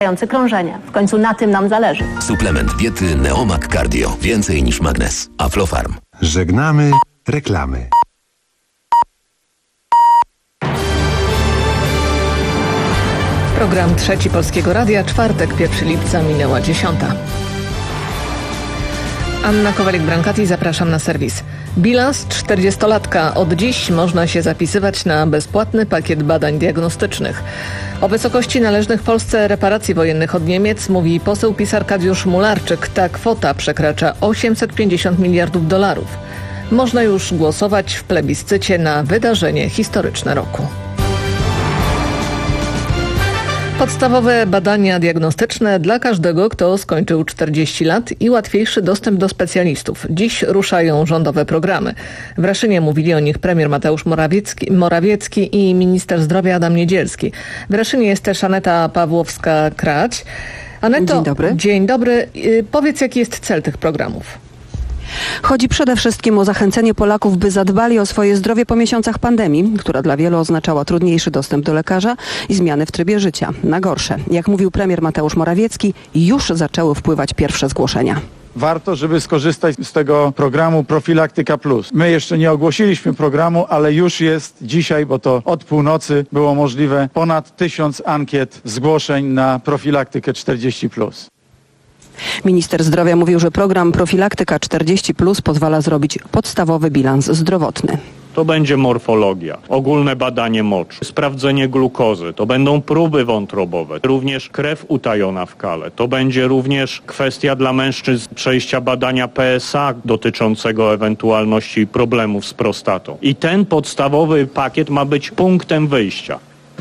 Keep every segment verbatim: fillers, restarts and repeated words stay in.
krążenie. W końcu na tym nam zależy. Suplement diety Neomag Cardio. Więcej niż magnes. Aflofarm. Żegnamy reklamy. Program Trzeci Polskiego Radia, czwartek, pierwszego lipca, minęła dziesiąta. Anna Kowalik-Brankati, zapraszam na serwis. Bilans czterdziestolatka. Od dziś można się zapisywać na bezpłatny pakiet badań diagnostycznych. O wysokości należnych Polsce reparacji wojennych od Niemiec mówi poseł PiS Arkadiusz Mularczyk. Ta kwota przekracza osiemset pięćdziesiąt miliardów dolarów. Można już głosować w plebiscycie na wydarzenie historyczne roku. Podstawowe badania diagnostyczne dla każdego, kto skończył czterdzieści lat i łatwiejszy dostęp do specjalistów. Dziś ruszają rządowe programy. W Raszynie mówili o nich premier Mateusz Morawiecki, Morawiecki i minister zdrowia Adam Niedzielski. W Raszynie jest też Aneta Pawłowska-Krać. Aneto, dzień dobry. Dzień dobry. Powiedz, jaki jest cel tych programów? Chodzi przede wszystkim o zachęcenie Polaków, by zadbali o swoje zdrowie po miesiącach pandemii, która dla wielu oznaczała trudniejszy dostęp do lekarza i zmiany w trybie życia na gorsze. Jak mówił premier Mateusz Morawiecki, już zaczęły wpływać pierwsze zgłoszenia. Warto, żeby skorzystać z tego programu Profilaktyka Plus. My jeszcze nie ogłosiliśmy programu, ale już jest dzisiaj, bo to od północy było możliwe, ponad tysiąc ankiet zgłoszeń na Profilaktykę czterdzieści plus. Minister zdrowia mówił, że program Profilaktyka czterdzieści plus pozwala zrobić podstawowy bilans zdrowotny. To będzie morfologia, ogólne badanie moczu, sprawdzenie glukozy, to będą próby wątrobowe, również krew utajona w kale. To będzie również kwestia dla mężczyzn przejścia badania P S A dotyczącego ewentualności problemów z prostatą. I ten podstawowy pakiet ma być punktem wyjścia.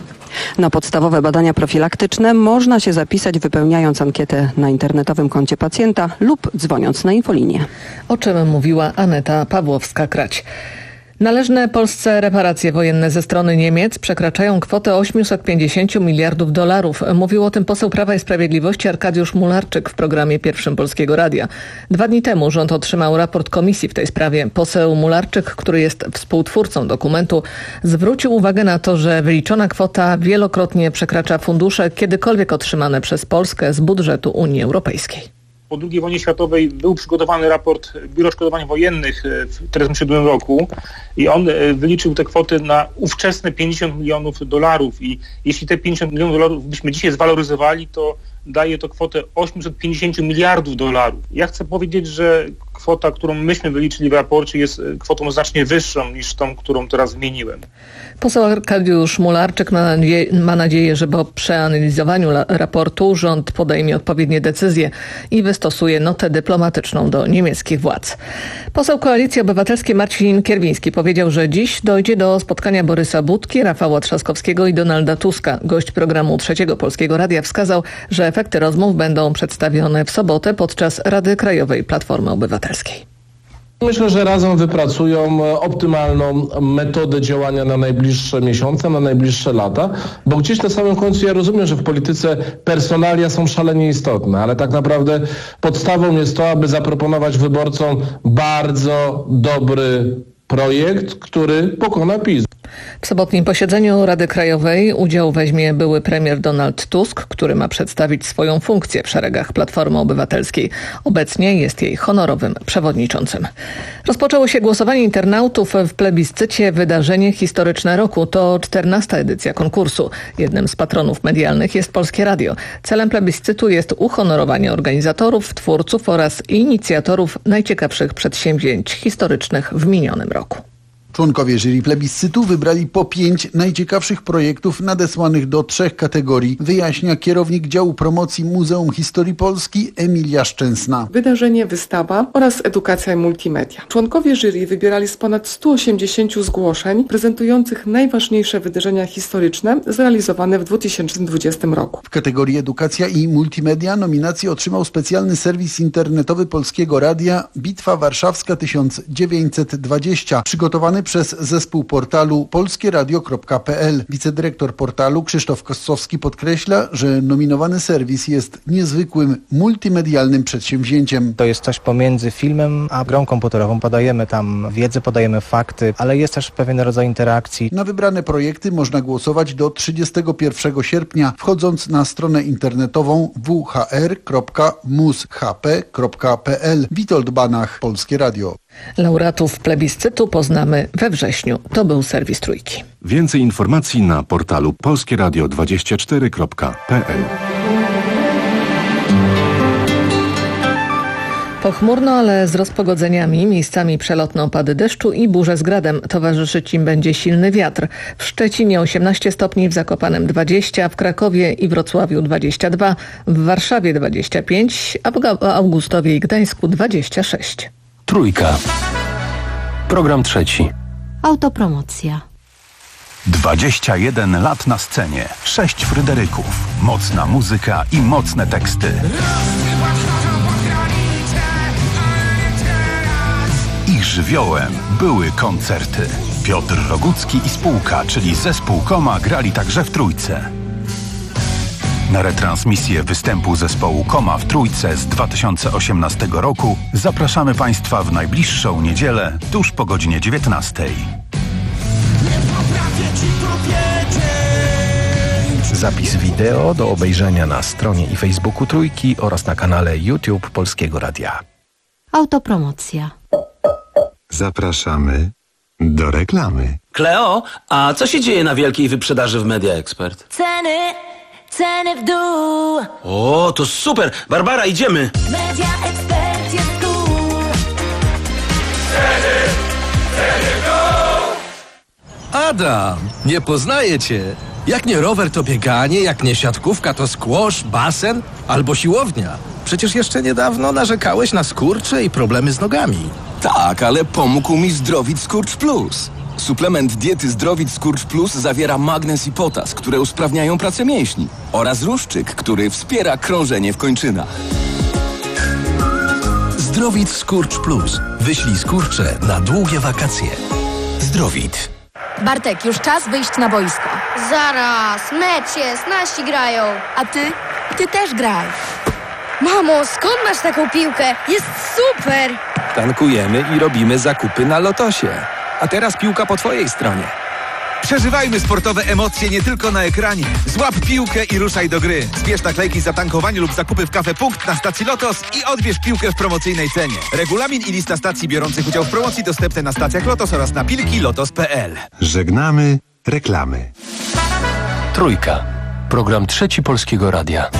Na podstawowe badania profilaktyczne można się zapisać, wypełniając ankietę na internetowym koncie pacjenta lub dzwoniąc na infolinię. O czym mówiła Aneta Pawłowska-Krać. Należne Polsce reparacje wojenne ze strony Niemiec przekraczają kwotę osiemset pięćdziesiąt miliardów dolarów. Mówił o tym poseł Prawa i Sprawiedliwości Arkadiusz Mularczyk w programie Pierwszym Polskiego Radia. Dwa dni temu rząd otrzymał raport komisji w tej sprawie. Poseł Mularczyk, który jest współtwórcą dokumentu, zwrócił uwagę na to, że wyliczona kwota wielokrotnie przekracza fundusze kiedykolwiek otrzymane przez Polskę z budżetu Unii Europejskiej. Po drugiej wojnie światowej był przygotowany raport Biura Odszkodowań Wojennych w tysiąc dziewięćset czterdziestym siódmym roku i on wyliczył te kwoty na ówczesne pięćdziesiąt milionów dolarów i jeśli te pięćdziesiąt milionów dolarów byśmy dzisiaj zwaloryzowali, to daje to kwotę osiemset pięćdziesiąt miliardów dolarów. Ja chcę powiedzieć, że kwota, którą myśmy wyliczyli w raporcie, jest kwotą znacznie wyższą niż tą, którą teraz wymieniłem. Poseł Arkadiusz Mularczyk ma nadzieję, ma nadzieję, że po przeanalizowaniu la, raportu rząd podejmie odpowiednie decyzje i wystosuje notę dyplomatyczną do niemieckich władz. Poseł Koalicji Obywatelskiej Marcin Kierwiński powiedział, że dziś dojdzie do spotkania Borysa Budki, Rafała Trzaskowskiego i Donalda Tuska. Gość programu Trzeciego Polskiego Radia wskazał, że efekty rozmów będą przedstawione w sobotę podczas Rady Krajowej Platformy Obywatelskiej. Myślę, że razem wypracują optymalną metodę działania na najbliższe miesiące, na najbliższe lata, bo gdzieś na samym końcu ja rozumiem, że w polityce personalia są szalenie istotne, ale tak naprawdę podstawą jest to, aby zaproponować wyborcom bardzo dobry projekt, który pokona PiS. W sobotnim posiedzeniu Rady Krajowej udział weźmie były premier Donald Tusk, który ma przedstawić swoją funkcję w szeregach Platformy Obywatelskiej. Obecnie jest jej honorowym przewodniczącym. Rozpoczęło się głosowanie internautów w plebiscycie Wydarzenie historyczne roku. To czternasta edycja konkursu. Jednym z patronów medialnych jest Polskie Radio. Celem plebiscytu jest uhonorowanie organizatorów, twórców oraz inicjatorów najciekawszych przedsięwzięć historycznych w minionym roku. Członkowie jury plebiscytu wybrali po pięć najciekawszych projektów nadesłanych do trzech kategorii, wyjaśnia kierownik działu promocji Muzeum Historii Polski Emilia Szczęsna. Wydarzenie, wystawa oraz edukacja i multimedia. Członkowie jury wybierali z ponad stu osiemdziesięciu zgłoszeń prezentujących najważniejsze wydarzenia historyczne zrealizowane w dwa tysiące dwudziestym roku. W kategorii edukacja i multimedia nominację otrzymał specjalny serwis internetowy Polskiego Radia Bitwa Warszawska tysiąc dziewięćset dwadzieścia, przygotowany stworzony przez zespół portalu polskieradio kropka p l. Wicedyrektor portalu Krzysztof Kossowski podkreśla, że nominowany serwis jest niezwykłym, multimedialnym przedsięwzięciem. To jest coś pomiędzy filmem a grą komputerową. Podajemy tam wiedzę, podajemy fakty, ale jest też pewien rodzaj interakcji. Na wybrane projekty można głosować do trzydziestego pierwszego sierpnia, wchodząc na stronę internetową w h r kropka mus h p kropka p l. Witold Banach, Polskie Radio. Laureatów plebiscytu poznamy we wrześniu. To był serwis Trójki. Więcej informacji na portalu polskieradio dwadzieścia cztery kropka p l. Pochmurno, ale z rozpogodzeniami, miejscami przelotne opady deszczu i burze z gradem. Towarzyszyć im będzie silny wiatr. W Szczecinie osiemnaście stopni, w Zakopanem dwadzieścia, w Krakowie i Wrocławiu dwadzieścia dwa, w Warszawie dwadzieścia pięć, a w Augustowie i Gdańsku dwadzieścia sześć. Trójka. Program trzeci. Autopromocja. dwadzieścia jeden lat na scenie, sześć Fryderyków, mocna muzyka i mocne teksty. Ich żywiołem były koncerty. Piotr Rogucki i spółka, czyli zespół Koma, grali także w Trójce. Na retransmisję występu zespołu Koma w Trójce z dwa tysiące osiemnastego roku zapraszamy Państwa w najbliższą niedzielę, tuż po godzinie dziewiętnastej. Zapis wideo do obejrzenia na stronie i Facebooku Trójki oraz na kanale YouTube Polskiego Radia. Autopromocja. Zapraszamy do reklamy. Kleo, a co się dzieje na wielkiej wyprzedaży w Media Expert? Ceny, ceny w dół. O, to super! Barbara, idziemy! Media Expert jest tu. Ceny, ceny w dół. Adam, nie poznaję cię. Jak nie rower, to bieganie, jak nie siatkówka, to squash, basen albo siłownia. Przecież jeszcze niedawno narzekałeś na skurcze i problemy z nogami. Tak, ale pomógł mi Zdrowit Skurcz Plus. Suplement diety Zdrowit Skurcz Plus zawiera magnez i potas, które usprawniają pracę mięśni, oraz ruszczyk, który wspiera krążenie w kończynach. Zdrowit Skurcz Plus. Wyślij skurcze na długie wakacje. Zdrowit. Bartek, już czas wyjść na boisko. Zaraz, mecz jest, nasi grają. A ty? Ty też graj. Mamo, skąd masz taką piłkę? Jest super! Tankujemy i robimy zakupy na Lotosie. A teraz piłka po twojej stronie. Przeżywajmy sportowe emocje nie tylko na ekranie. Złap piłkę i ruszaj do gry. Zbierz naklejki za tankowanie lub zakupy w Cafe Punkt na stacji Lotos i odbierz piłkę w promocyjnej cenie. Regulamin i lista stacji biorących udział w promocji dostępne na stacjach Lotos oraz na pilki lotos kropka p l. Żegnamy reklamy. Trójka. Program trzeci Polskiego Radia.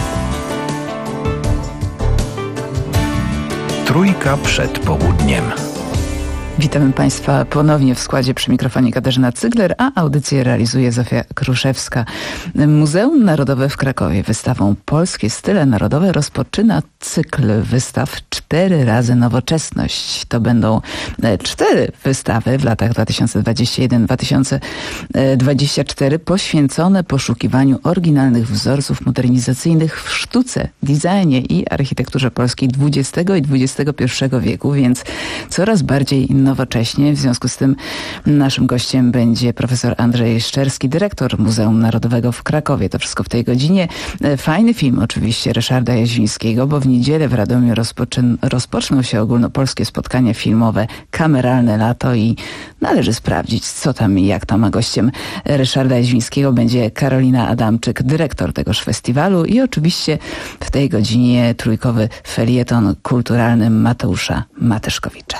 Trójka przed południem. Witamy Państwa ponownie w składzie przy mikrofonie Katarzyna Cygler, a audycję realizuje Zofia Kruszewska. Muzeum Narodowe w Krakowie wystawą Polskie Style Narodowe rozpoczyna cykl wystaw Cztery razy Nowoczesność. To będą cztery wystawy w latach dwa tysiące dwudziestym pierwszym do dwa tysiące dwudziestego czwartego poswięcone poszukiwaniu oryginalnych wzorców modernizacyjnych w sztuce, designie i architekturze polskiej dwudziestego i dwudziestego pierwszego wieku, więc coraz bardziej nowocześnie. W związku z tym naszym gościem będzie profesor Andrzej Szczerski, dyrektor Muzeum Narodowego w Krakowie. To wszystko w tej godzinie. Fajny film oczywiście Ryszarda Jaźwińskiego, bo w niedzielę w Radomiu rozpoczyn- rozpoczną się ogólnopolskie spotkania filmowe Kameralne Lato i należy sprawdzić, co tam i jak tam. A gościem Ryszarda Jaźwińskiego będzie Karolina Adamczyk, dyrektor tegoż festiwalu i oczywiście w tej godzinie trójkowy felieton kulturalny Mateusza Mateszkowicza.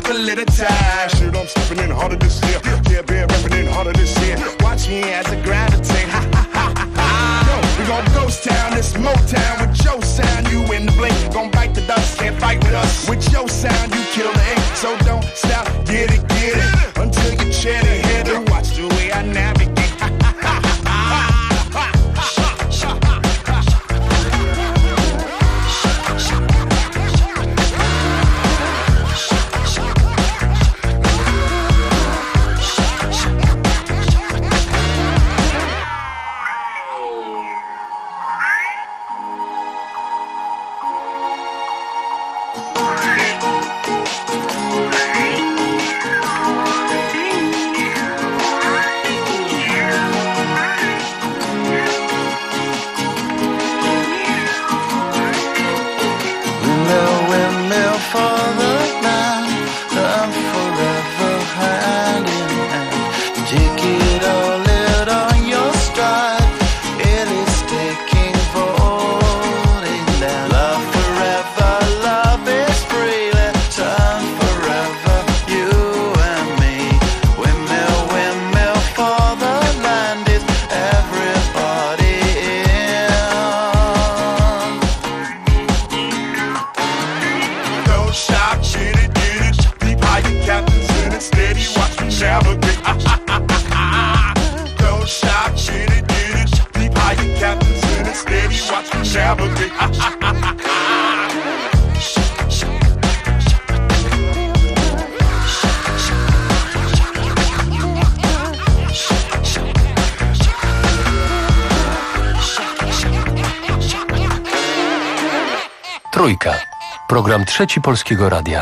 a little tired. Shit, I'm stepping in harder this year. Yeah, been rapping in harder this year. Watch me as I gravitate. Ha ha ha ha ha. Yo, we gon' ghost town, this Motown with your sound. You in the blink, gon' bite the dust, can't fight with us. With your sound, you kill the ink. So don't stop, get it, get it, until you chat it hit it. Watch the way I navigate. Trójka. Program Trzeci Polskiego Radia.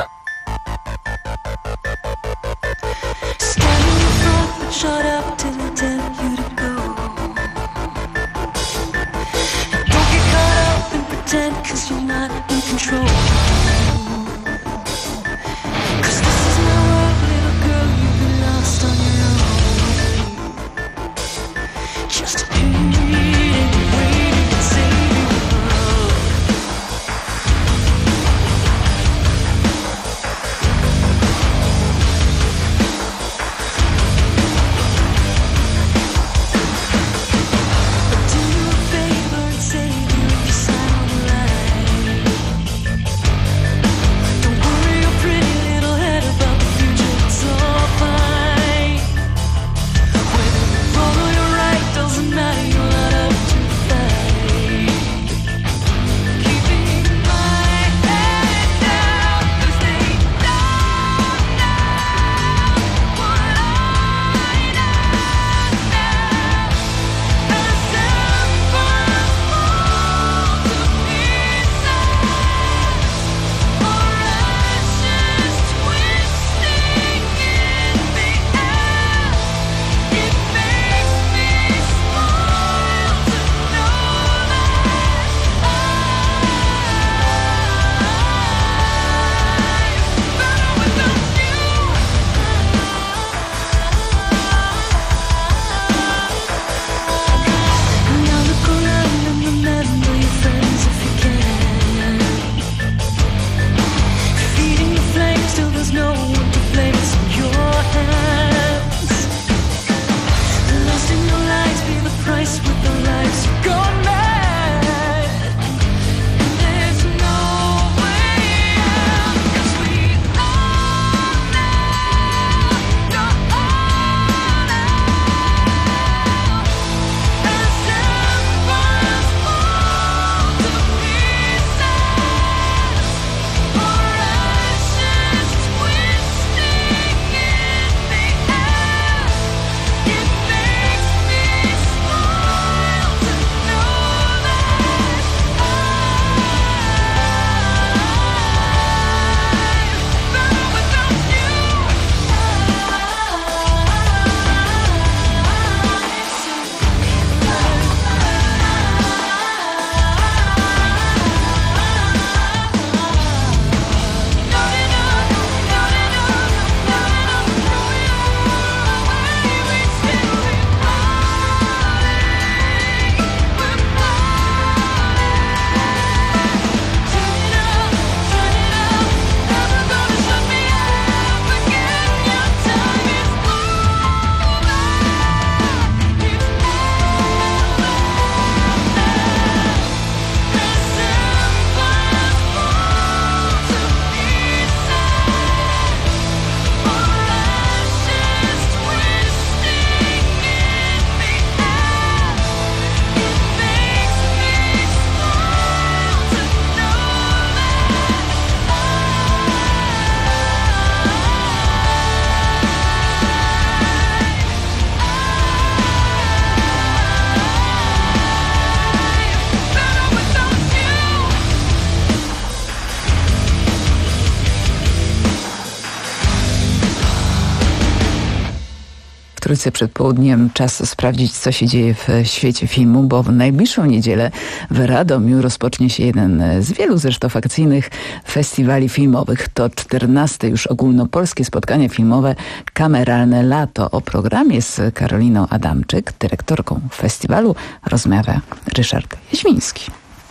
Trójce przed południem. Czas sprawdzić, co się dzieje w świecie filmu, bo w najbliższą niedzielę w Radomiu rozpocznie się jeden z wielu zresztą akcyjnych festiwali filmowych. To czternaste już ogólnopolskie spotkanie filmowe Kameralne Lato. O programie z Karoliną Adamczyk, dyrektorką festiwalu, rozmawia Ryszard Jaźwiński.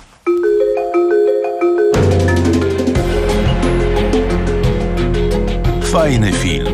Fajny film.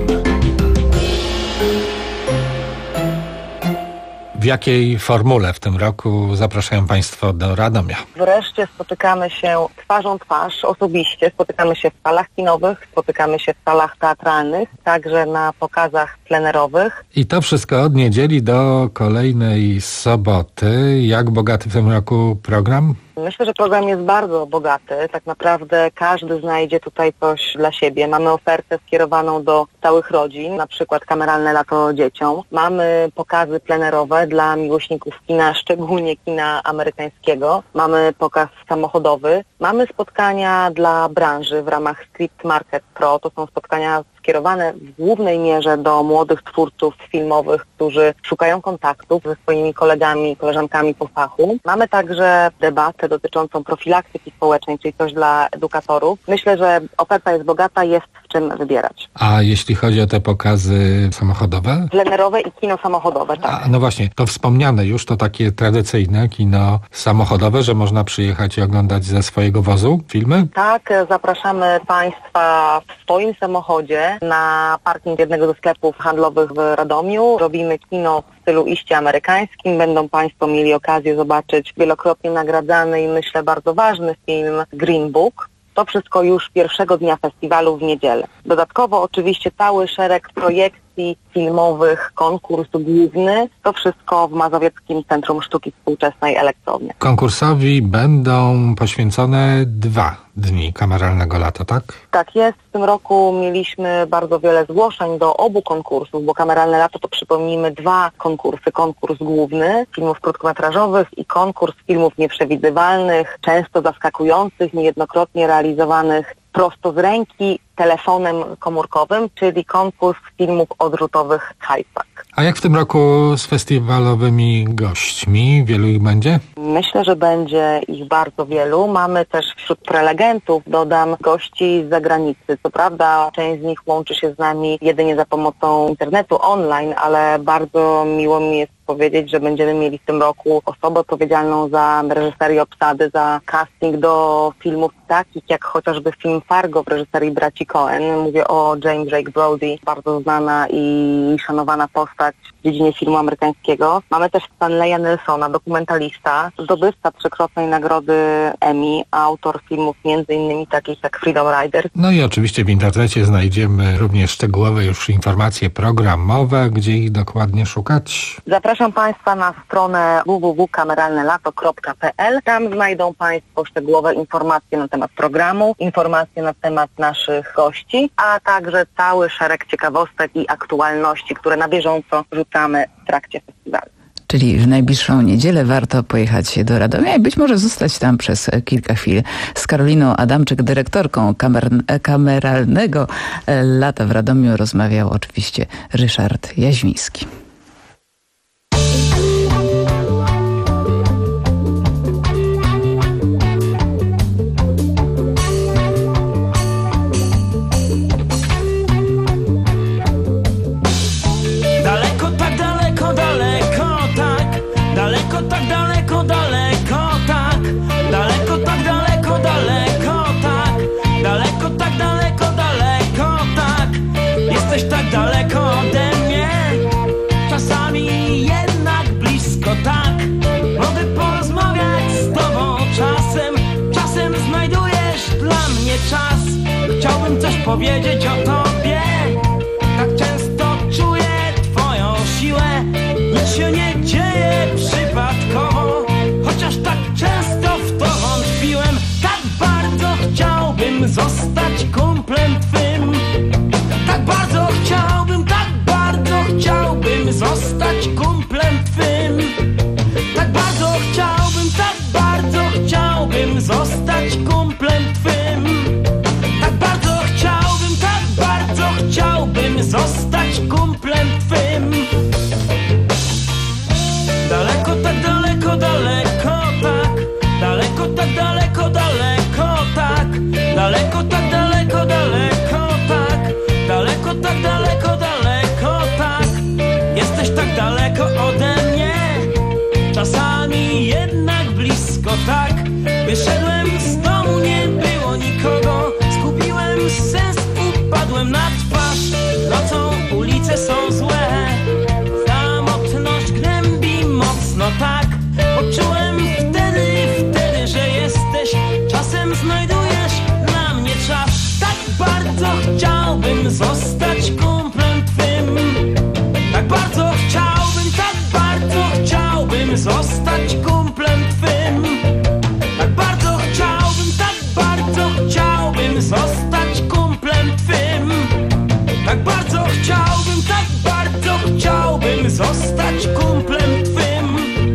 W jakiej formule w tym roku zapraszają Państwo do Radomia? Wreszcie spotykamy się twarzą twarz, osobiście. Spotykamy się w salach kinowych, spotykamy się w salach teatralnych, także na pokazach plenerowych. I to wszystko od niedzieli do kolejnej soboty. Jak bogaty w tym roku program? Myślę, że program jest bardzo bogaty. Tak naprawdę każdy znajdzie tutaj coś dla siebie. Mamy ofertę skierowaną do całych rodzin, na przykład Kameralne Lato dzieciom. Mamy pokazy plenerowe dla miłośników kina, szczególnie kina amerykańskiego. Mamy pokaz samochodowy. Mamy spotkania dla branży w ramach Script Market Pro. To są spotkania skierowane w głównej mierze do młodych twórców filmowych, którzy szukają kontaktów ze swoimi kolegami, koleżankami po fachu. Mamy także debatę dotyczącą profilaktyki społecznej, czyli coś dla edukatorów. Myślę, że oferta jest bogata, jest w czym wybierać. A jeśli chodzi o te pokazy samochodowe? Plenerowe i kino samochodowe, tak. A, no właśnie, to wspomniane już, to takie tradycyjne kino samochodowe, że można przyjechać i oglądać ze swojego wozu filmy? Tak, zapraszamy Państwa w swoim samochodzie na parking jednego ze sklepów handlowych w Radomiu. Robimy kino w stylu iście amerykańskim. Będą Państwo mieli okazję zobaczyć wielokrotnie nagradzany i myślę bardzo ważny film Green Book. To wszystko już pierwszego dnia festiwalu w niedzielę. Dodatkowo oczywiście cały szereg projekcji filmowych, konkurs główny. To wszystko w Mazowieckim Centrum Sztuki Współczesnej Elektrowni. Konkursowi będą poświęcone dwa dni Kameralnego Lata, tak? Tak jest. W tym roku mieliśmy bardzo wiele zgłoszeń do obu konkursów, bo Kameralne Lato to, przypomnijmy, dwa konkursy. Konkurs główny filmów krótkometrażowych i konkurs filmów nieprzewidywalnych, często zaskakujących, niejednokrotnie realizowanych prosto z ręki telefonem komórkowym, czyli konkurs filmów odrzutowych Hypak. A jak w tym roku z festiwalowymi gośćmi? Wielu ich będzie? Myślę, że będzie ich bardzo wielu. Mamy też wśród prelegentów, dodam, gości z zagranicy. Co prawda część z nich łączy się z nami jedynie za pomocą internetu online, ale bardzo miło mi jest powiedzieć, że będziemy mieli w tym roku osobę odpowiedzialną za reżyserię obsady, za casting do filmów takich jak chociażby film Fargo w reżyserii braci Coen. Mówię o James Drake Brody, bardzo znana i szanowana postać w dziedzinie filmu amerykańskiego. Mamy też Stanleya Nelsona, dokumentalista, zdobywca trzykrotnej nagrody Emmy, autor filmów między innymi takich jak Freedom Rider. No i oczywiście w internecie znajdziemy również szczegółowe już informacje programowe, gdzie ich dokładnie szukać. Zapraszam Państwa na stronę w w w kropka kameralne lato kropka p l. Tam znajdą Państwo szczegółowe informacje na temat programu, informacje na temat naszych gości, a także cały szereg ciekawostek i aktualności, które na bieżąco rzucamy w trakcie festiwalu. Czyli w najbliższą niedzielę warto pojechać do Radomia i być może zostać tam przez kilka chwil. Z Karoliną Adamczyk, dyrektorką kamer- Kameralnego Lata w Radomiu, rozmawiał oczywiście Ryszard Jaźwiński. Chciałbym coś powiedzieć o tobie. Tak często czuję twoją siłę. Nic się nie dzieje przypadkowo, chociaż tak często w to wątpiłem. Tak bardzo chciałbym zostać kumplem twym. Tak bardzo chciałbym, tak bardzo chciałbym zostać kumplem twym. Tak bardzo chciałbym, tak bardzo chciałbym zostać kumplem twym. Tak bardzo chciałbym, tak bardzo chciałbym zostać kumplem twym. Wyszedłem z domu, nie było nikogo. Zgubiłem sens, upadłem na twarz. Nocą ulice są złe, samotność gnębi mocno tak. Poczułem wtedy, wtedy, że jesteś. Czasem znajdujesz na mnie czas. Tak bardzo chciałbym zostać kumplem twym. Tak bardzo chciałbym, tak bardzo chciałbym zostać kumplem twym. Tak bardzo chciałbym, tak bardzo chciałbym zostać kumplem twym. Tak bardzo chciałbym, tak bardzo chciałbym zostać kumplem twym.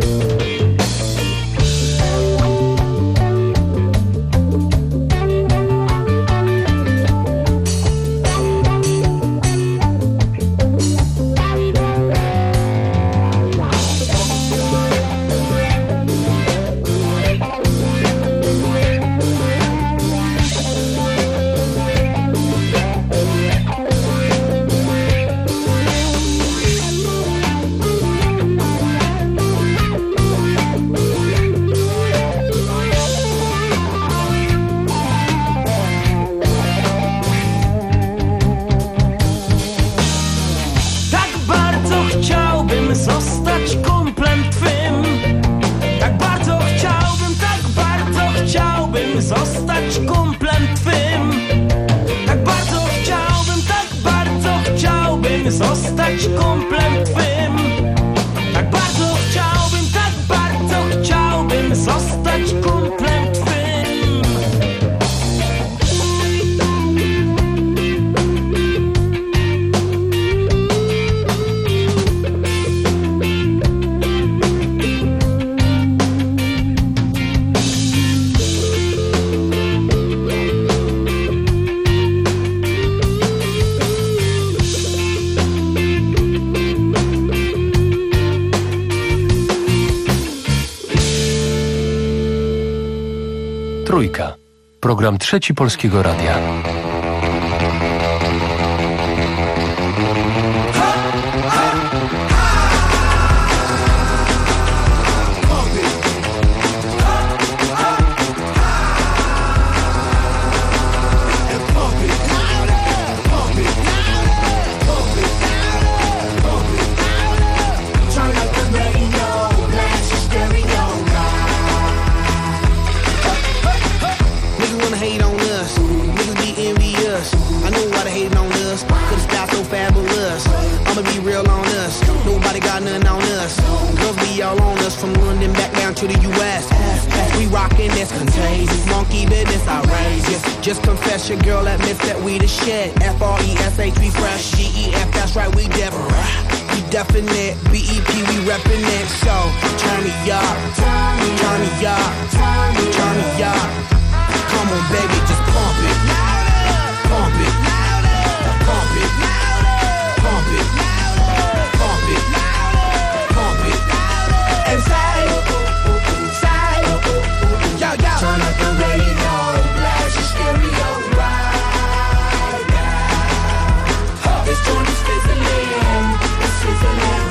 Zostać kumplem twym. Tak bardzo chciałbym, tak bardzo chciałbym zostać kumplem twym. Tak bardzo chciałbym, tak bardzo chciałbym zostać kumplem twym. Tak bardzo chciałbym, tak bardzo chciałbym zostać kumplem twym. Trójka. Program Trzeci Polskiego Radia. From London back down to the U S We rockin' this contagious, monkey business outrageous. Just confess your girl admits that we the shit. F R E S H we fresh, G E F that's right we different. We definite, B E P we reppin' it. So turn me up, turn me up, turn me up. Come on baby, just pump it, pump it, pump it, pump it, pump it, pump it. And say, say, yo, yo. Turn up the radio, blast your stereo right now. This joint is fizzling, it's fizzling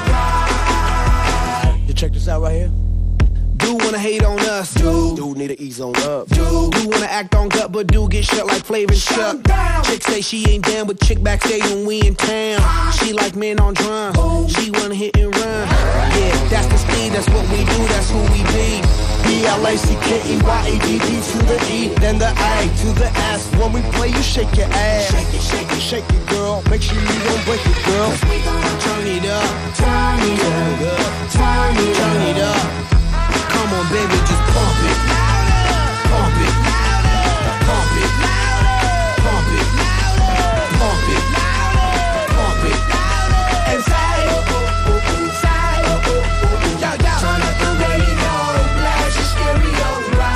right. You check this out right here. Do wanna hate on us, dude. Dude need to ease on up, dude. Do wanna act on gut, but do get shut like Flavor and Chuck. Chick say she ain't down, but chick backstage when we in town. She like men on drum, she wanna hit and run. Yeah, that's the speed, that's what we do, that's who we be. B L A C K E Y A D D to the E, then the A to the S. When we play, you shake your ass. Shake it, shake it, shake it, girl. Make sure you don't break it, girl. We gonna turn it up, turn it up, turn it up, turn it up. Come on, baby, just pump it, pump it, pump it, pump it, pump it, pump it, and say, say, yo, yo. Turn up the radio, blast your stereo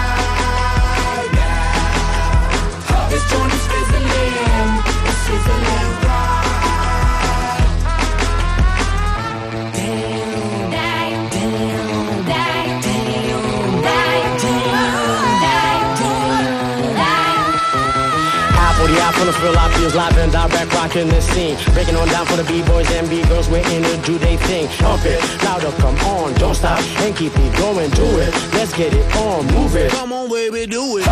right now. This joint is fizzling, it's fizzling right. Damn, damn, damn, damn, damn. forty out from the real obvious, live and direct, rocking this scene. Breaking on down for the B-boys and B-girls, we're in to do they thing. Pump it, louder, come on, don't stop, and keep it going, do it. Let's get it on, move it. Come on, baby, do it.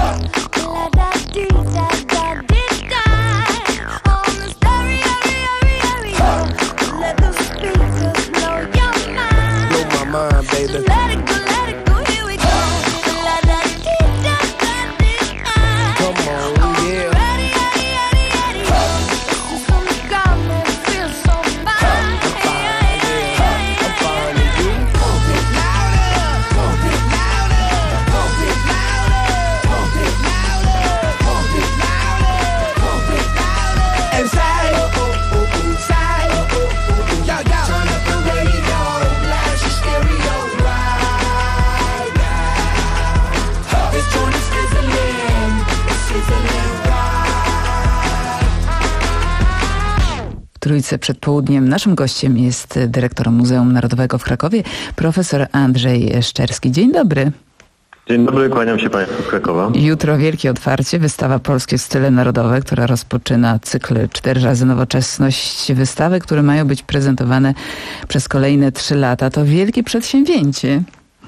Let the speakers blow your mind. Blow my mind, baby. Let it go, let it go, here we go. La da dee da da dee da. Come on, yeah. Ready, ready, ready, ready. This is gonna got me feel so fine. I'm fine, yeah. I'm fine with you. Pump it louder, pump it louder, pump it louder, pump it louder, pump it louder, pump it louder. And say, oh, oh, oh, oh, say, oh, oh, oh, oh. Yo, yo. Turn up the radio, blast your stereo right now. This joint is sizzling, it's sizzling right. W Trójce przed południem naszym gościem jest dyrektor Muzeum Narodowego w Krakowie, profesor Andrzej Szczerski. Dzień dobry. Dzień dobry, kłaniam się Państwu z Krakowa. Jutro wielkie otwarcie, wystawa Polskie Style Narodowe, która rozpoczyna cykl Cztery razy Nowoczesność. Wystawy, które mają być prezentowane przez kolejne trzy lata. To wielkie przedsięwzięcie.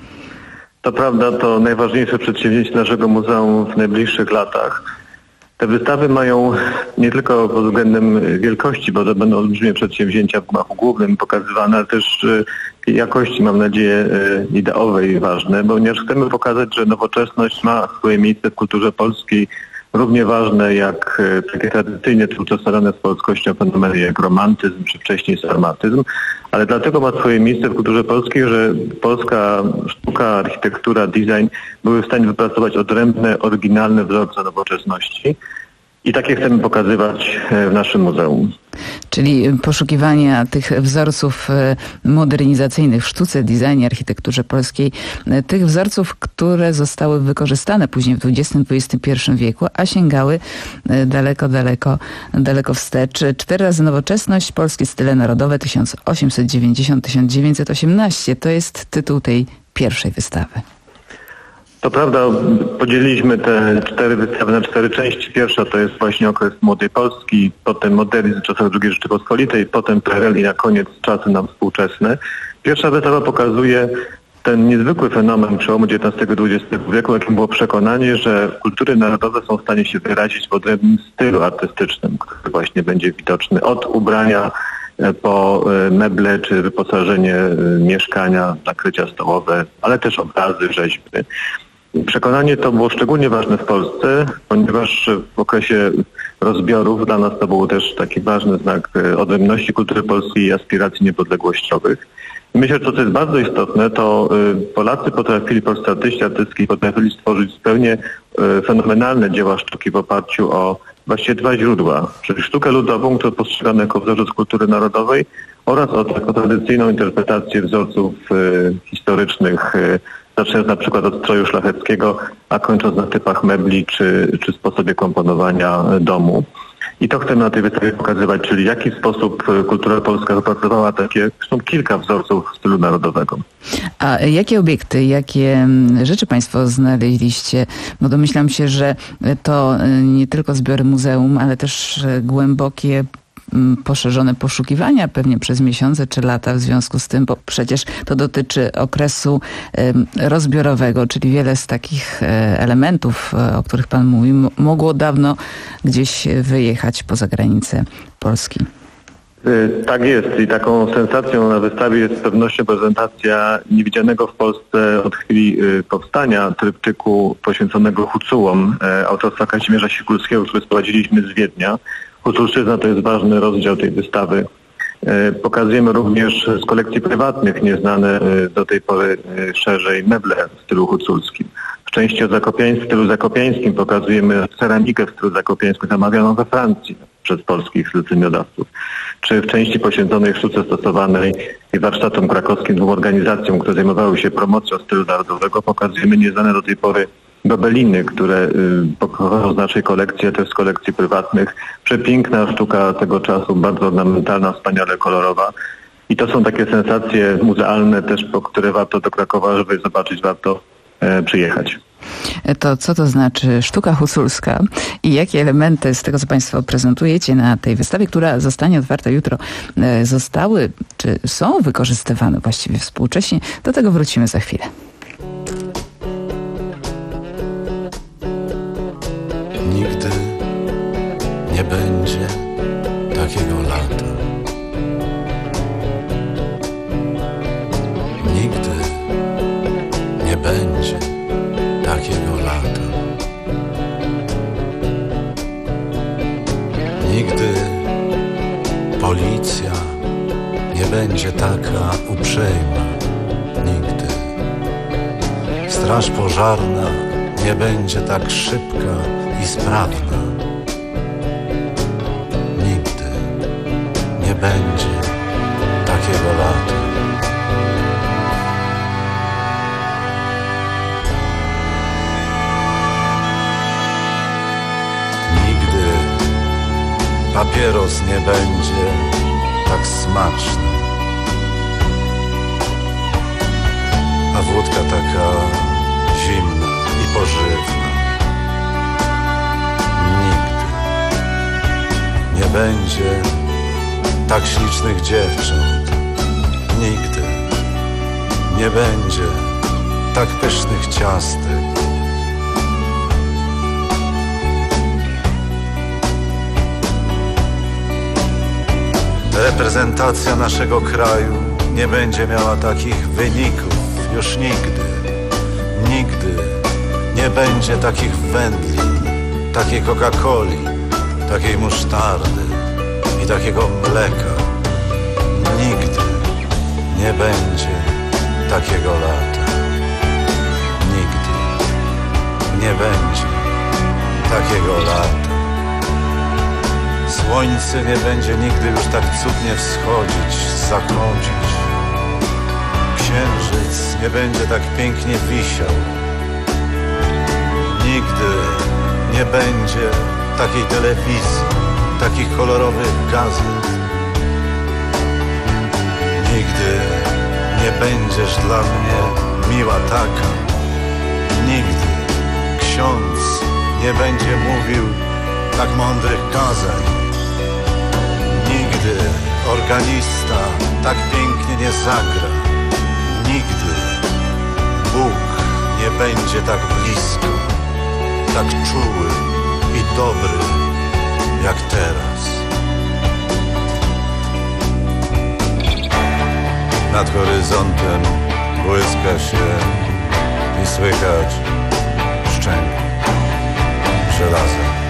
To prawda, to najważniejsze przedsięwzięcie naszego muzeum w najbliższych latach. Te wystawy mają nie tylko pod względem wielkości, bo to będą olbrzymie przedsięwzięcia w gmachu głównym pokazywane, ale też jakości, mam nadzieję, ideowej ważne, ponieważ chcemy pokazać, że nowoczesność ma swoje miejsce w kulturze polskiej, równie ważne jak takie tradycyjnie utożsamiane z polskością fenomeny jak romantyzm czy wcześniej sarmatyzm, ale dlatego ma swoje miejsce w kulturze polskiej, że polska sztuka, architektura, design były w stanie wypracować odrębne, oryginalne wzorce nowoczesności. I takie chcemy pokazywać w naszym muzeum. Czyli poszukiwania tych wzorców modernizacyjnych w sztuce, designie, architekturze polskiej, tych wzorców, które zostały wykorzystane później w dwudziestym dwudziestym pierwszym wieku, a sięgały daleko, daleko, daleko wstecz. Cztery razy Nowoczesność, Polskie Style Narodowe tysiąc osiemset dziewięćdziesiąt do tysiąc dziewięćset osiemnaście. To jest tytuł tej pierwszej wystawy. To prawda, podzieliliśmy te cztery wystawy na cztery części. Pierwsza to jest właśnie okres Młodej Polski, potem modernizm w czasach drugiej Rzeczypospolitej, potem P R L i na koniec czasy nam współczesne. Pierwsza wystawa pokazuje ten niezwykły fenomen przełomu dziewiętnastego i dwudziestego wieku, jakim było przekonanie, że kultury narodowe są w stanie się wyrazić w odrębnym stylu artystycznym, który właśnie będzie widoczny od ubrania po meble czy wyposażenie mieszkania, nakrycia stołowe, ale też obrazy, rzeźby. Przekonanie to było szczególnie ważne w Polsce, ponieważ w okresie rozbiorów dla nas to był też taki ważny znak odrębności kultury polskiej i aspiracji niepodległościowych. I myślę, że to, co jest bardzo istotne, to Polacy potrafili, polscy artyści artystyczni potrafili stworzyć zupełnie fenomenalne dzieła sztuki w oparciu o właściwie dwa źródła, czyli sztukę ludową, która postrzegana jako wzorzec kultury narodowej oraz o taką tradycyjną interpretację wzorców y, historycznych, y, zaczynając na przykład od stroju szlacheckiego, a kończąc na typach mebli czy, czy sposobie komponowania domu. I to chcemy na tej wystawie pokazywać, czyli w jaki sposób kultura polska wypracowała takie, zresztą kilka wzorców stylu narodowego. A jakie obiekty, jakie rzeczy Państwo znaleźliście? Bo domyślam się, że to nie tylko zbiory muzeum, ale też głębokie, poszerzone poszukiwania pewnie przez miesiące czy lata w związku z tym, bo przecież to dotyczy okresu rozbiorowego, czyli wiele z takich elementów, o których Pan mówi, mogło dawno gdzieś wyjechać poza granice Polski. Tak jest i taką sensacją na wystawie jest z pewnością prezentacja niewidzianego w Polsce od chwili powstania tryptyku poświęconego Hucułom autorstwa Kazimierza Sikulskiego, który sprowadziliśmy z Wiednia. Huculszczyzna to jest ważny rozdział tej wystawy. Pokazujemy również z kolekcji prywatnych nieznane do tej pory szerzej meble w stylu huculskim. W części o zakopiań, w stylu zakopiańskim pokazujemy ceramikę w stylu zakopiańskim zamawianą we Francji przez polskich zleceniodawców. Czy w części poświęconej sztuce stosowanej i warsztatom krakowskim, dwóm organizacjom, które zajmowały się promocją stylu narodowego, pokazujemy nieznane do tej pory gobeliny, które y, pochodzą z naszej kolekcji, a też z kolekcji prywatnych. Przepiękna sztuka tego czasu, bardzo ornamentalna, wspaniale kolorowa. I to są takie sensacje muzealne też, po które warto do Krakowa, żeby zobaczyć, warto e, przyjechać. To co to znaczy sztuka huculska i jakie elementy z tego, co Państwo prezentujecie na tej wystawie, która zostanie otwarta jutro, zostały czy są wykorzystywane właściwie współcześnie? Do tego wrócimy za chwilę. Nigdy nie będzie takiego lata. Nigdy nie będzie takiego lata. Nigdy policja nie będzie taka uprzejma. Nigdy straż pożarna nie będzie tak szybka i sprawna. Nigdy nie będzie takiego lata. Papieros nie będzie tak smaczny, a wódka taka zimna i pożywna. Nigdy nie będzie tak ślicznych dziewcząt. Nigdy nie będzie tak pysznych ciastek. Reprezentacja naszego kraju nie będzie miała takich wyników już nigdy. Nigdy nie będzie takich wędlin, takiej Coca-Coli, takiej musztardy i takiego mleka. Nigdy nie będzie takiego lata. Nigdy nie będzie takiego lata. Słońce nie będzie nigdy już tak cudnie wschodzić, zachodzić. Księżyc nie będzie tak pięknie wisiał. Nigdy nie będzie takiej telewizji, takich kolorowych gazet. Nigdy nie będziesz dla mnie miła taka. Nigdy ksiądz nie będzie mówił tak mądrych kazań. Nigdy organista tak pięknie nie zagra. Nigdy Bóg nie będzie tak blisko, tak czuły i dobry jak teraz. Nad horyzontem błyska się i słychać szczęk żelaza.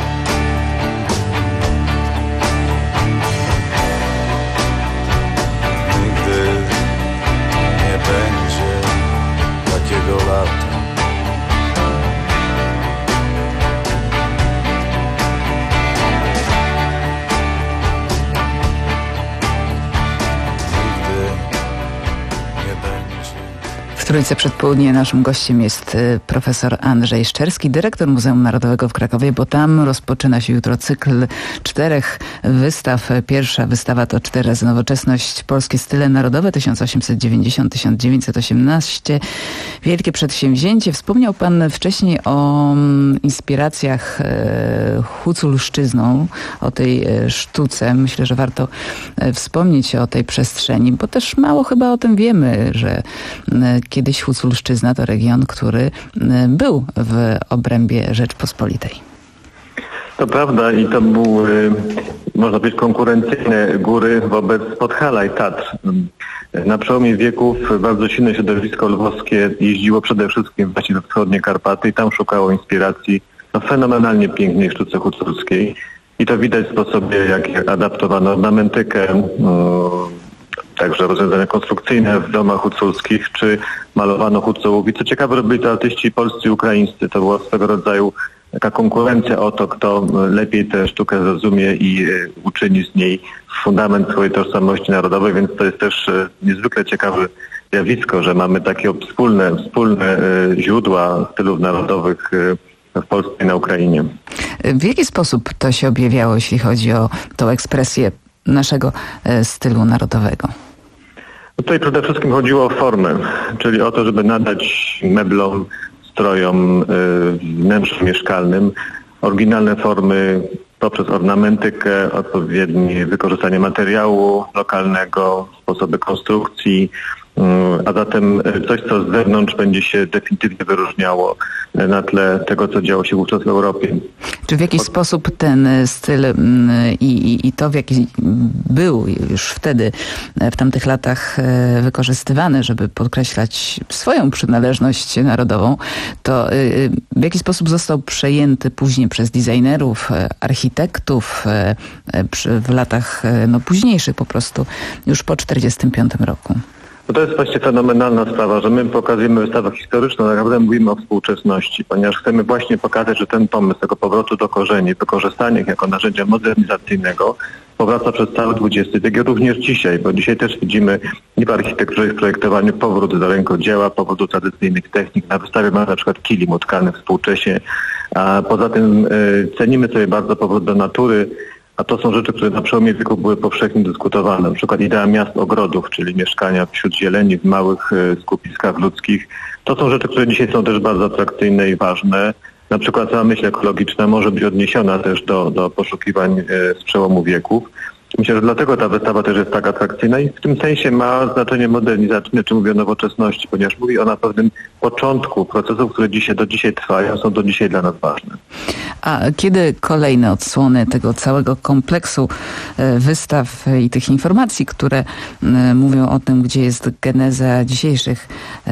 Nie będzie takiego lata. Nigdy nie będzie. W Trójce przed południem naszym gościem jest profesor Andrzej Szczerski, dyrektor Muzeum Narodowego w Krakowie, bo tam rozpoczyna się jutro cykl czterech wystaw. Pierwsza wystawa to cztery razy nowoczesność, polskie style narodowe tysiąc osiemset dziewięćdziesiąt do tysiąc dziewięćset osiemnaście. Wielkie przedsięwzięcie. Wspomniał pan wcześniej o inspiracjach huculszczyzną, o tej sztuce. Myślę, że warto wspomnieć o tej przestrzeni, bo też mało chyba o tym wiemy, że kiedyś Huculszczyzna to region, który był w obrębie Rzeczpospolitej. To prawda i to były, można powiedzieć, konkurencyjne góry wobec Podhala i Tatr. Na przełomie wieków bardzo silne środowisko lwowskie jeździło przede wszystkim właśnie we wschodnie Karpaty i tam szukało inspiracji no, fenomenalnie pięknej sztuce huculskiej. I to widać w sposobie, jak adaptowano ornamentykę, no, także rozwiązania konstrukcyjne w domach huculskich, czy malowano hucułów. I co ciekawe, robili to artyści polscy i ukraińscy. To była swego rodzaju taka konkurencja o to, kto lepiej tę sztukę zrozumie i uczyni z niej fundament swojej tożsamości narodowej, więc to jest też niezwykle ciekawe zjawisko, że mamy takie wspólne, wspólne źródła stylów narodowych w Polsce i na Ukrainie. W jaki sposób to się objawiało, jeśli chodzi o tą ekspresję naszego stylu narodowego? Tutaj przede wszystkim chodziło o formę, czyli o to, żeby nadać meblom ustrojom wnętrznym mieszkalnym, oryginalne formy poprzez ornamentykę, odpowiednie wykorzystanie materiału lokalnego, sposoby konstrukcji, a zatem coś, co z zewnątrz będzie się definitywnie wyróżniało na tle tego, co działo się wówczas w Europie. Czy w jakiś sposób ten styl i, i, i to, w jaki był już wtedy, w tamtych latach wykorzystywany, żeby podkreślać swoją przynależność narodową, to w jaki sposób został przejęty później przez designerów, architektów w latach no, późniejszych po prostu, już po czterdziestym piątym roku? No to jest właśnie fenomenalna sprawa, że my pokazujemy wystawę historyczną, tak naprawdę mówimy o współczesności, ponieważ chcemy właśnie pokazać, że ten pomysł tego powrotu do korzeni, wykorzystania ich jako narzędzia modernizacyjnego powraca przez cały dwudziesty wiek, również dzisiaj, bo dzisiaj też widzimy i w architekturze, i w projektowaniu powrót do rękodzieła, powrót do tradycyjnych technik. Na wystawie mamy na przykład kilim utkany współcześnie, a poza tym y, cenimy sobie bardzo powrót do natury, a to są rzeczy, które na przełomie wieków były powszechnie dyskutowane. Na przykład idea miast ogrodów, czyli mieszkania wśród zieleni, w małych skupiskach ludzkich. To są rzeczy, które dzisiaj są też bardzo atrakcyjne i ważne. Na przykład sama myśl ekologiczna może być odniesiona też do, do poszukiwań z przełomu wieków. Myślę, że dlatego ta wystawa też jest tak atrakcyjna i w tym sensie ma znaczenie modernizacyjne, czy mówię o nowoczesności, ponieważ mówi ona o pewnym początku procesów, które dzisiaj do dzisiaj trwają, są do dzisiaj dla nas ważne. A kiedy kolejne odsłony tego całego kompleksu wystaw i tych informacji, które mówią o tym, gdzie jest geneza dzisiejszych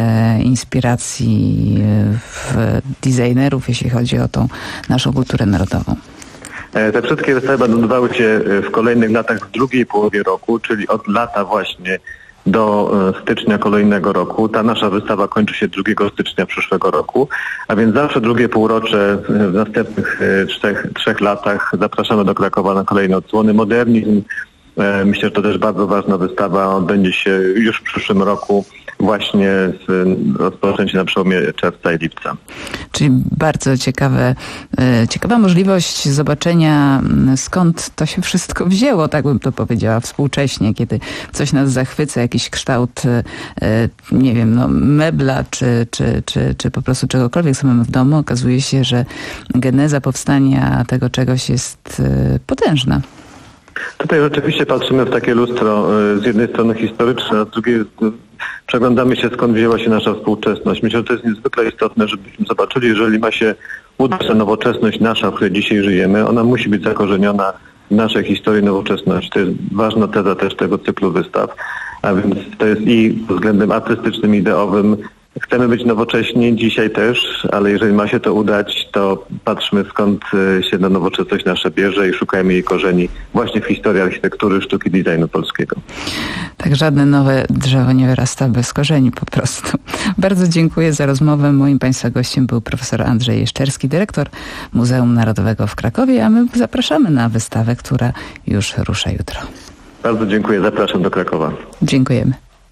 inspiracji w designerów, jeśli chodzi o tą naszą kulturę narodową? Te wszystkie wystawy będą odbywały się w kolejnych latach, w drugiej połowie roku, czyli od lata właśnie do stycznia kolejnego roku. Ta nasza wystawa kończy się drugiego stycznia przyszłego roku, a więc zawsze drugie półrocze w następnych trzech, trzech latach zapraszamy do Krakowa na kolejne odsłony. Modernizm, myślę, że to też bardzo ważna wystawa, odbędzie się już w przyszłym roku, właśnie rozpocznie się na przełomie czerwca i lipca. Czyli bardzo ciekawe, ciekawa możliwość zobaczenia, skąd to się wszystko wzięło, tak bym to powiedziała, współcześnie, kiedy coś nas zachwyca, jakiś kształt, nie wiem, no, mebla, czy, czy, czy, czy po prostu czegokolwiek, co mamy w domu, okazuje się, że geneza powstania tego czegoś jest potężna. Tutaj rzeczywiście patrzymy w takie lustro, z jednej strony historyczne, a z drugiej przeglądamy się, skąd wzięła się nasza współczesność. Myślę, że to jest niezwykle istotne, żebyśmy zobaczyli, jeżeli ma się udać ta nowoczesność nasza, w której dzisiaj żyjemy, ona musi być zakorzeniona w naszej historii nowoczesności. To jest ważna teza też tego cyklu wystaw, a więc to jest i pod względem artystycznym, ideowym. Chcemy być nowocześni dzisiaj też, ale jeżeli ma się to udać, to patrzmy, skąd się ta nowoczesność nasza bierze i szukajmy jej korzeni właśnie w historii architektury, sztuki, designu polskiego. Tak, żadne nowe drzewo nie wyrasta bez korzeni po prostu. Bardzo dziękuję za rozmowę. Moim Państwa gościem był profesor Andrzej Jeszczerski, dyrektor Muzeum Narodowego w Krakowie, a my zapraszamy na wystawę, która już rusza jutro. Bardzo dziękuję. Zapraszam do Krakowa. Dziękujemy.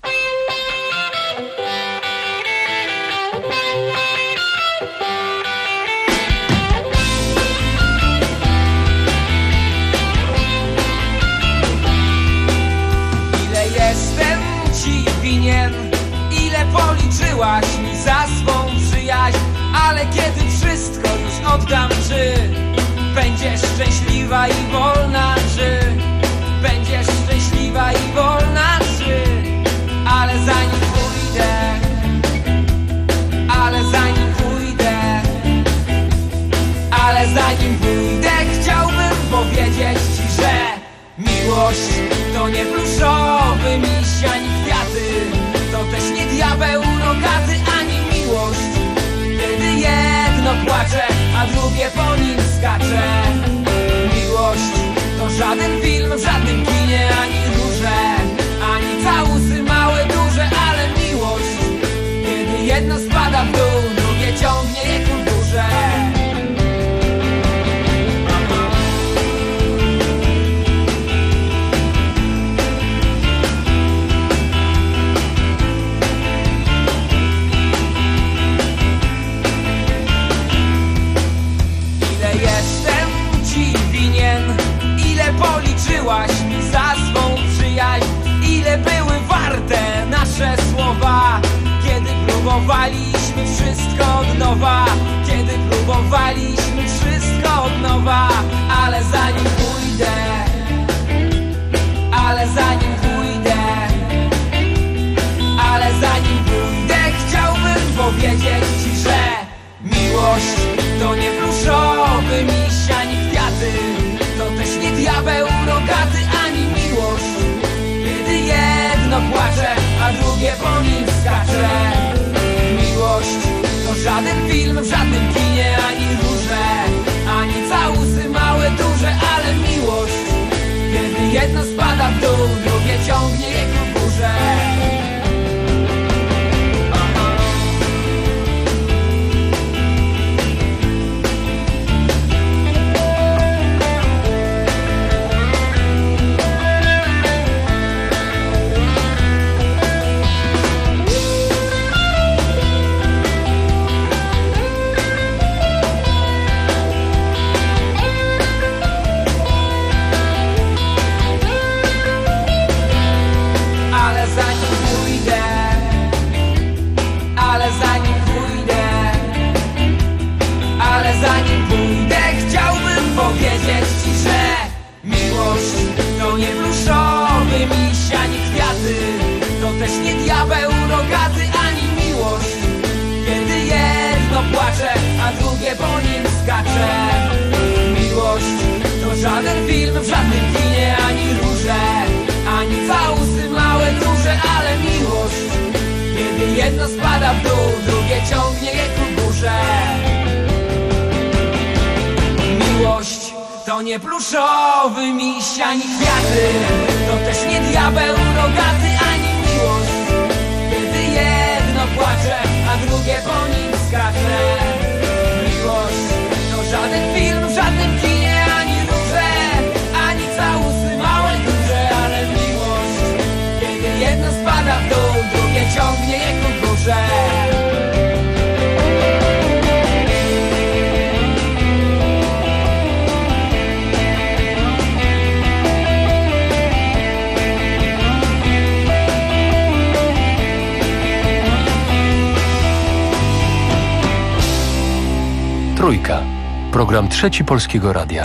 Ile policzyłaś mi za swą przyjaźń, ale kiedy wszystko już oddam, czy będziesz szczęśliwa i wolna, czy będziesz szczęśliwa i wolna, czy ale zanim pójdę, ale zanim pójdę, ale zanim pójdę, chciałbym powiedzieć ci, że miłość to nie pluszowy miś ani kwiaty, to też nie diabeł rogaty ani miłość, kiedy jedno płacze, a drugie po nim skacze. Miłość to żaden film w żadnym kinie, ani róże, ani całusy małe, duże, ale miłość, kiedy jedno spada w dół, drugie ciągnie je ku górze. Policzyłaś mi za swą przyjaźń, ile były warte nasze słowa, kiedy próbowałam próbowaliśmy wszystko od nowa, kiedy próbowaliśmy wszystko od nowa, ale zanim pójdę, ale zanim pójdę, ale zanim pójdę, chciałbym powiedzieć ci, że miłość to nie pluszowy miś ani kwiaty, to też nie diabeł rogaty ani miłość, kiedy jedno płacze, a drugie po nim skacze. Miłość to żaden film w żadnym kinie, ani róże, ani całusy małe, duże, ale miłość, kiedy jedno spada w dół, drugie ciągnie je ku górze. Powiedzieć ci, że miłość to nie pluszowy miś ani kwiaty, to też nie diabeł rogaty ani miłość, kiedy jedno płacze, a drugie po nim skacze. Miłość to żaden film w żadnym kinie, ani róże, ani całusy małe, duże, ale miłość, kiedy jedno spada w dół, drugie ciągnie je ku górze. Miłość to nie pluszowy miś ani kwiaty, to też nie diabeł rogaty ani miłość, kiedy jedno płacze, a drugie po nim skacze. Miłość to żaden film w żadnym kinie, ani róże, ani całusy małe, duże, ale miłość, kiedy jedno spada w dół, drugie ciągnie je ku górze. Trójka. Program Trzeci Polskiego Radia.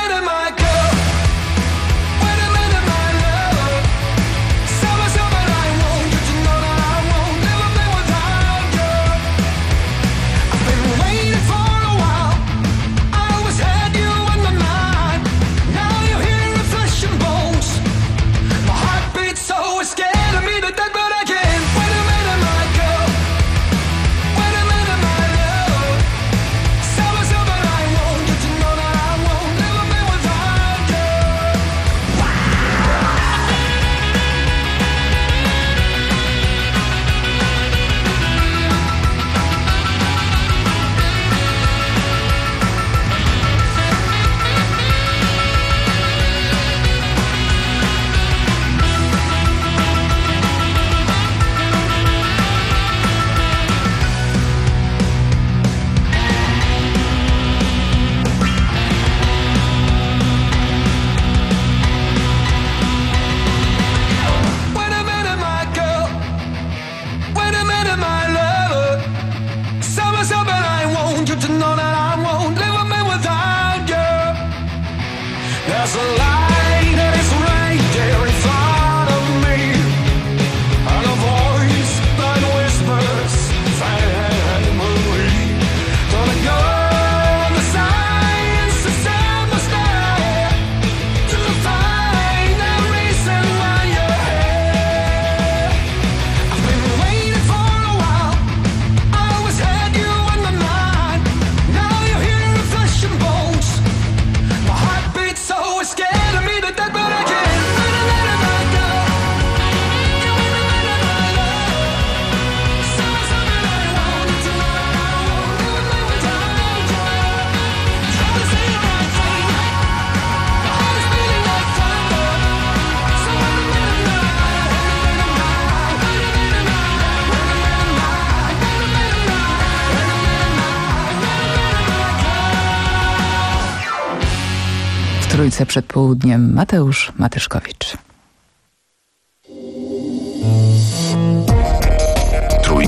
Trójce przed południem Mateusz Matyszkowicz. Trójka.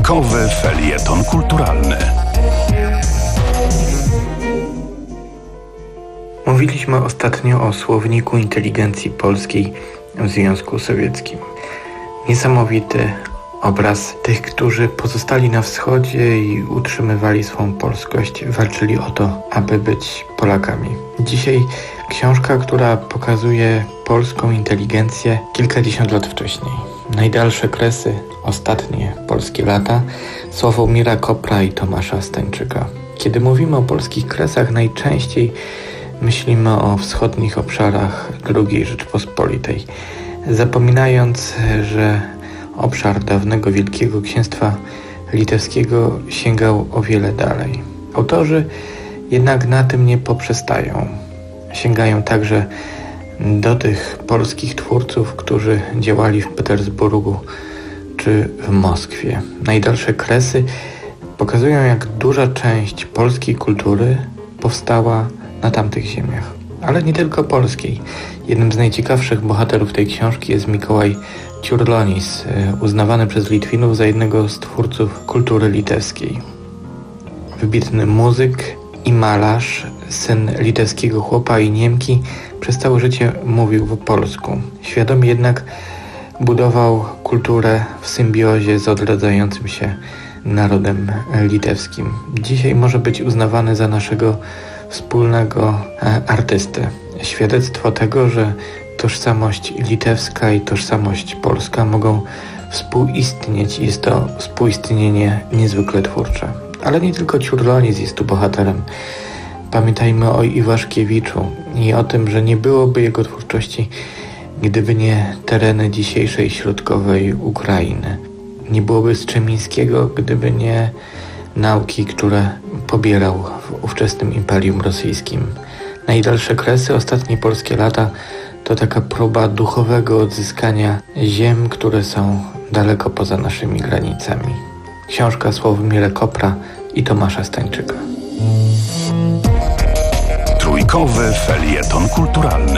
Trójkowy felieton kulturalny. Mówiliśmy ostatnio o słowniku inteligencji polskiej w Związku Sowieckim. Niesamowity obraz tych, którzy pozostali na wschodzie i utrzymywali swą polskość, walczyli o to, aby być Polakami. Dzisiaj książka, która pokazuje polską inteligencję kilkadziesiąt lat wcześniej. Najdalsze kresy, ostatnie polskie lata Sławomira Kopra i Tomasza Stańczyka. Kiedy mówimy o polskich kresach, najczęściej myślimy o wschodnich obszarach drugiej Rzeczpospolitej, zapominając, że obszar dawnego Wielkiego Księstwa Litewskiego sięgał o wiele dalej. Autorzy jednak na tym nie poprzestają. Sięgają także do tych polskich twórców, którzy działali w Petersburgu czy w Moskwie. Najdalsze kresy pokazują, jak duża część polskiej kultury powstała na tamtych ziemiach. Ale nie tylko polskiej. Jednym z najciekawszych bohaterów tej książki jest Mikołaj Čiurlionis, uznawany przez Litwinów za jednego z twórców kultury litewskiej. Wybitny muzyk i malarz, syn litewskiego chłopa i Niemki, przez całe życie mówił po polsku. Świadomie jednak budował kulturę w symbiozie z odradzającym się narodem litewskim. Dzisiaj może być uznawany za naszego wspólnego artystę. Świadectwo tego, że tożsamość litewska i tożsamość polska mogą współistnieć. Jest to współistnienie niezwykle twórcze. Ale nie tylko Čiurlionis jest tu bohaterem. Pamiętajmy o Iwaszkiewiczu i o tym, że nie byłoby jego twórczości, gdyby nie tereny dzisiejszej środkowej Ukrainy. Nie byłoby Strzemińskiego, gdyby nie nauki, które pobierał w ówczesnym Imperium Rosyjskim. Najdalsze kresy, ostatnie polskie lata to taka próba duchowego odzyskania ziem, które są daleko poza naszymi granicami. Książka Sławomira Kopra i Tomasza Stańczyka. Trójkowy felieton kulturalny.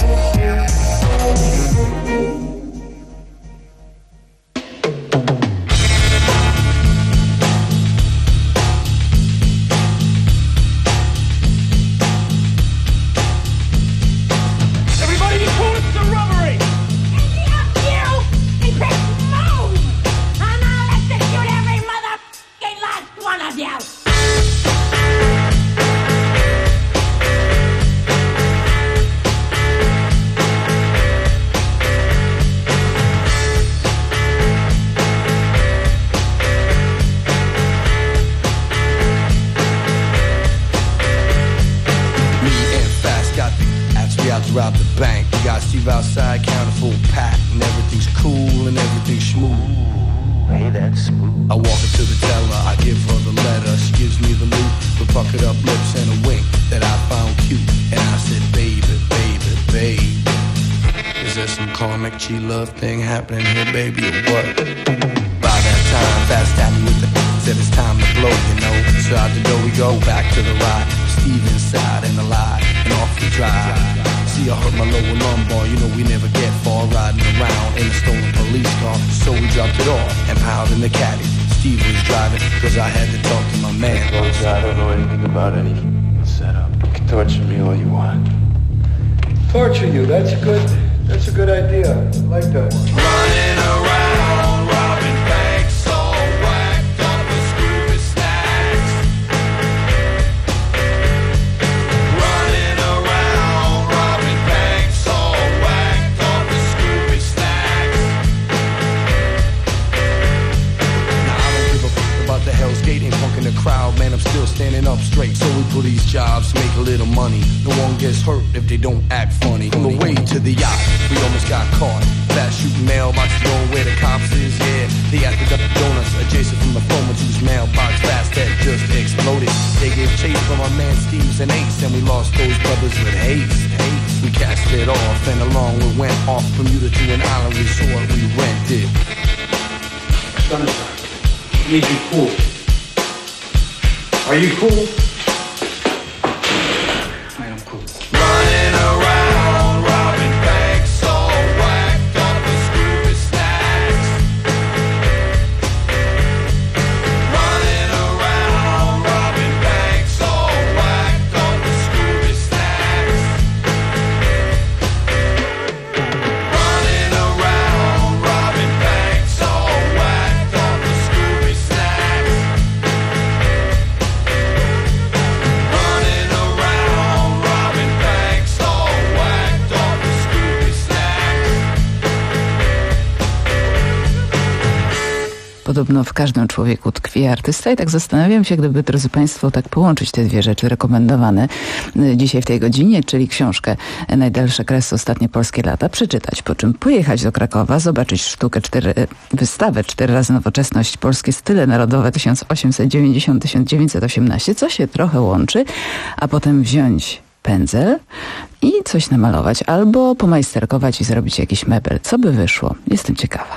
Rob the bank. We got Steve outside, counting full pack, and everything's cool and everything's smooth. Hey, that's smooth. I walk into the teller, I give her the letter. She gives me the loot, the bucket up lips and a wink that I found cute. And I said, baby, baby, baby, is there some karmic G-love thing happening here, baby, or what? By that time, fast at me with the said it's time to blow, you know. So out the door we go, back to the ride. Steve inside and alive, and off we drive. See, I hurt my lower lumbar, you know we never get far riding around in a stolen police car. So we dropped it off and piled in the caddy. Steve was driving, cause I had to talk to my man. Folks, I don't know anything about any setup. You can torture me all you want. Torture you, that's a good, that's a good idea. I like that one. Running around, robbing banks, all whacked up with screwy snacks. Running around, robbing banks, all whacked up with screwy snacks. Now I don't give a fuck about the Hell's Gate, ain't funkin' the crowd, man, I'm still standing up straight. So we do these jobs, make a little money. No one gets hurt if they don't act funny. On the way to the yacht, we almost got caught. Fast shooting mailboxes going where the cops is, yeah. They asked the donuts adjacent from the phone whose mailbox fast that just exploded. They gave chase from our man Steve's and Ace, and we lost those brothers with haste. We cast it off, and along we went off Bermuda to an island resort we rented. Son, need you cool. Are you cool? I am cool. Running around, robbing banks, all whacked up with screwy snacks. podobno w każdym człowieku tkwi artysta i tak zastanawiam się, gdyby, drodzy Państwo, tak połączyć te dwie rzeczy rekomendowane dzisiaj w tej godzinie, czyli książkę Najdalsze kresy, ostatnie polskie lata, przeczytać, po czym pojechać do Krakowa, zobaczyć sztukę, cztery, wystawę cztery razy nowoczesność, polskie style narodowe tysiąc osiemset dziewięćdziesiąt do tysiąc dziewięćset osiemnaście, co się trochę łączy, a potem wziąć pędzel i coś namalować, albo pomajsterkować i zrobić jakiś mebel. Co by wyszło? Jestem ciekawa.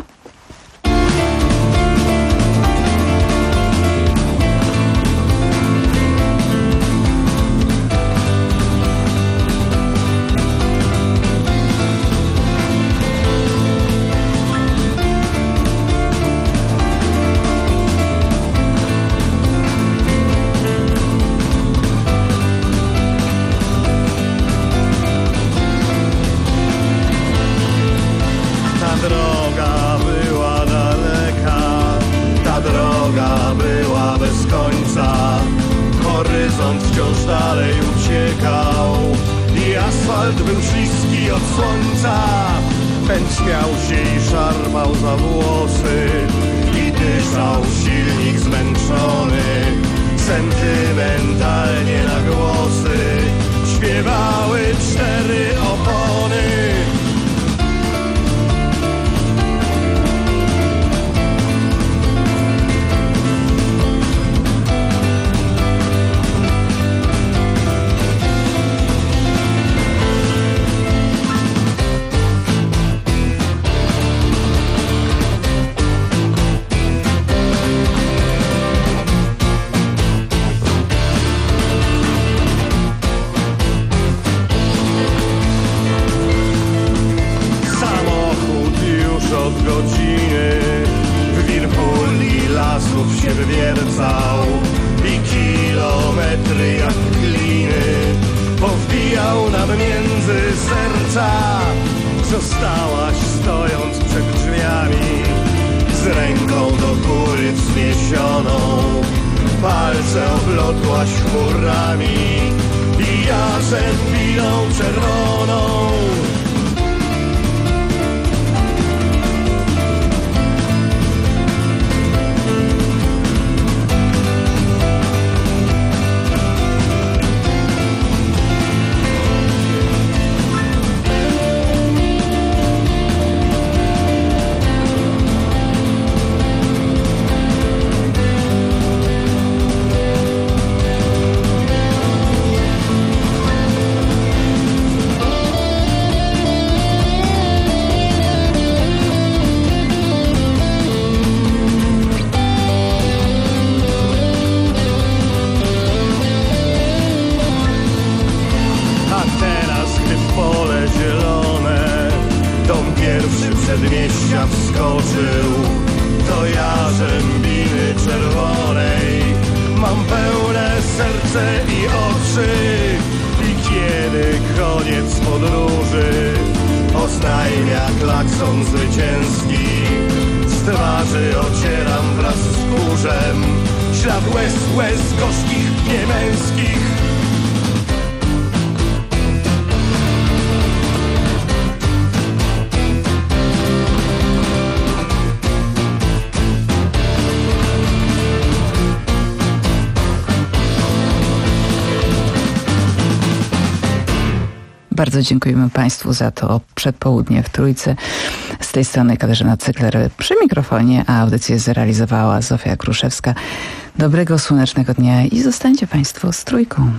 Bardzo dziękujemy Państwu za to przedpołudnie w Trójce. Z tej strony Katarzyna Cykler przy mikrofonie, a audycję zrealizowała Zofia Kruszewska. Dobrego, słonecznego dnia i zostańcie Państwo z Trójką.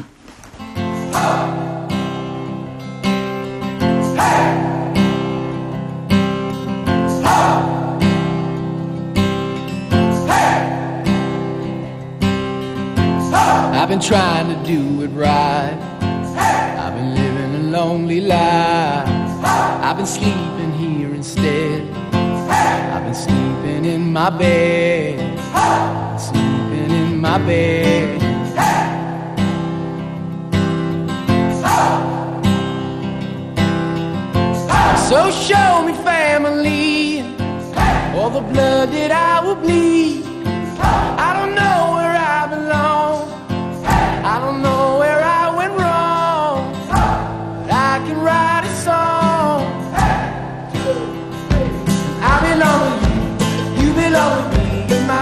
I've been trying to do it right. I've been living a lonely life. I've been sleeping here instead. I've been sleeping in my bed. Sleeping in my bed. So show me family, all the blood that I will bleed. I don't know where I belong. I don't know where I went wrong, but I can write a song. I belong with you, you belong with me, in my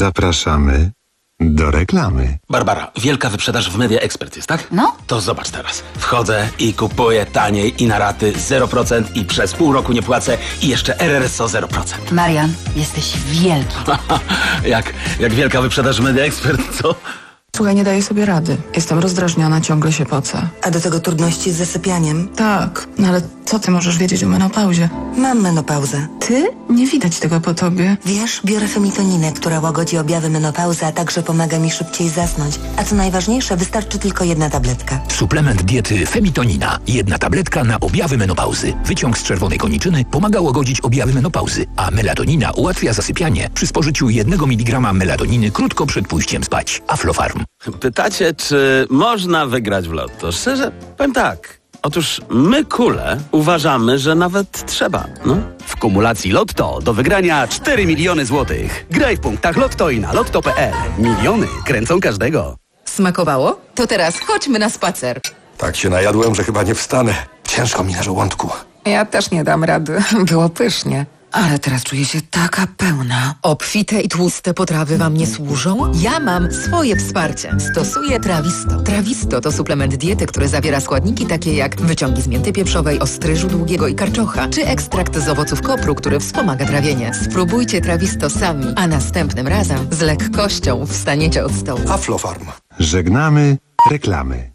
Zapraszamy do reklamy. Barbara, wielka wyprzedaż w Media Expert jest, tak? No. To zobacz teraz. Wchodzę i kupuję taniej i na raty zero procent i przez pół roku nie płacę i jeszcze R R S O zero procent. Marian, jesteś wielki. jak, jak wielka wyprzedaż w Media Expert, co? Słuchaj, nie daję sobie rady. Jestem rozdrażniona, ciągle się pocę. A do tego trudności z zasypianiem? Tak, no ale co ty możesz wiedzieć o menopauzie? Mam menopauzę. Ty? Nie widać tego po tobie. Wiesz, biorę femitoninę, która łagodzi objawy menopauzy, a także pomaga mi szybciej zasnąć. A co najważniejsze, wystarczy tylko jedna tabletka. Suplement diety Femitonina. Jedna tabletka na objawy menopauzy. Wyciąg z czerwonej koniczyny pomaga łagodzić objawy menopauzy, a melatonina ułatwia zasypianie przy spożyciu jednego miligrama melatoniny krótko przed pójściem spać. Aflofarm. Pytacie, czy można wygrać w lotto? Szczerze, powiem tak. Otóż my, kule, uważamy, że nawet trzeba, no. W kumulacji Lotto do wygrania cztery miliony złotych. Graj w punktach Lotto i na lotto kropka p l. Miliony kręcą każdego. Smakowało? To teraz chodźmy na spacer. Tak się najadłem, że chyba nie wstanę. Ciężko mi na żołądku. Ja też nie dam rady. Było pysznie. Ale teraz czuję się taka pełna. Obfite i tłuste potrawy wam nie służą? Ja mam swoje wsparcie. Stosuję Trawisto. Trawisto to suplement diety, który zawiera składniki takie jak wyciągi z mięty pieprzowej, ostryżu długiego i karczocha, czy ekstrakt z owoców kopru, który wspomaga trawienie. Spróbujcie Trawisto sami, a następnym razem z lekkością wstaniecie od stołu. Aflofarm. Żegnamy reklamy.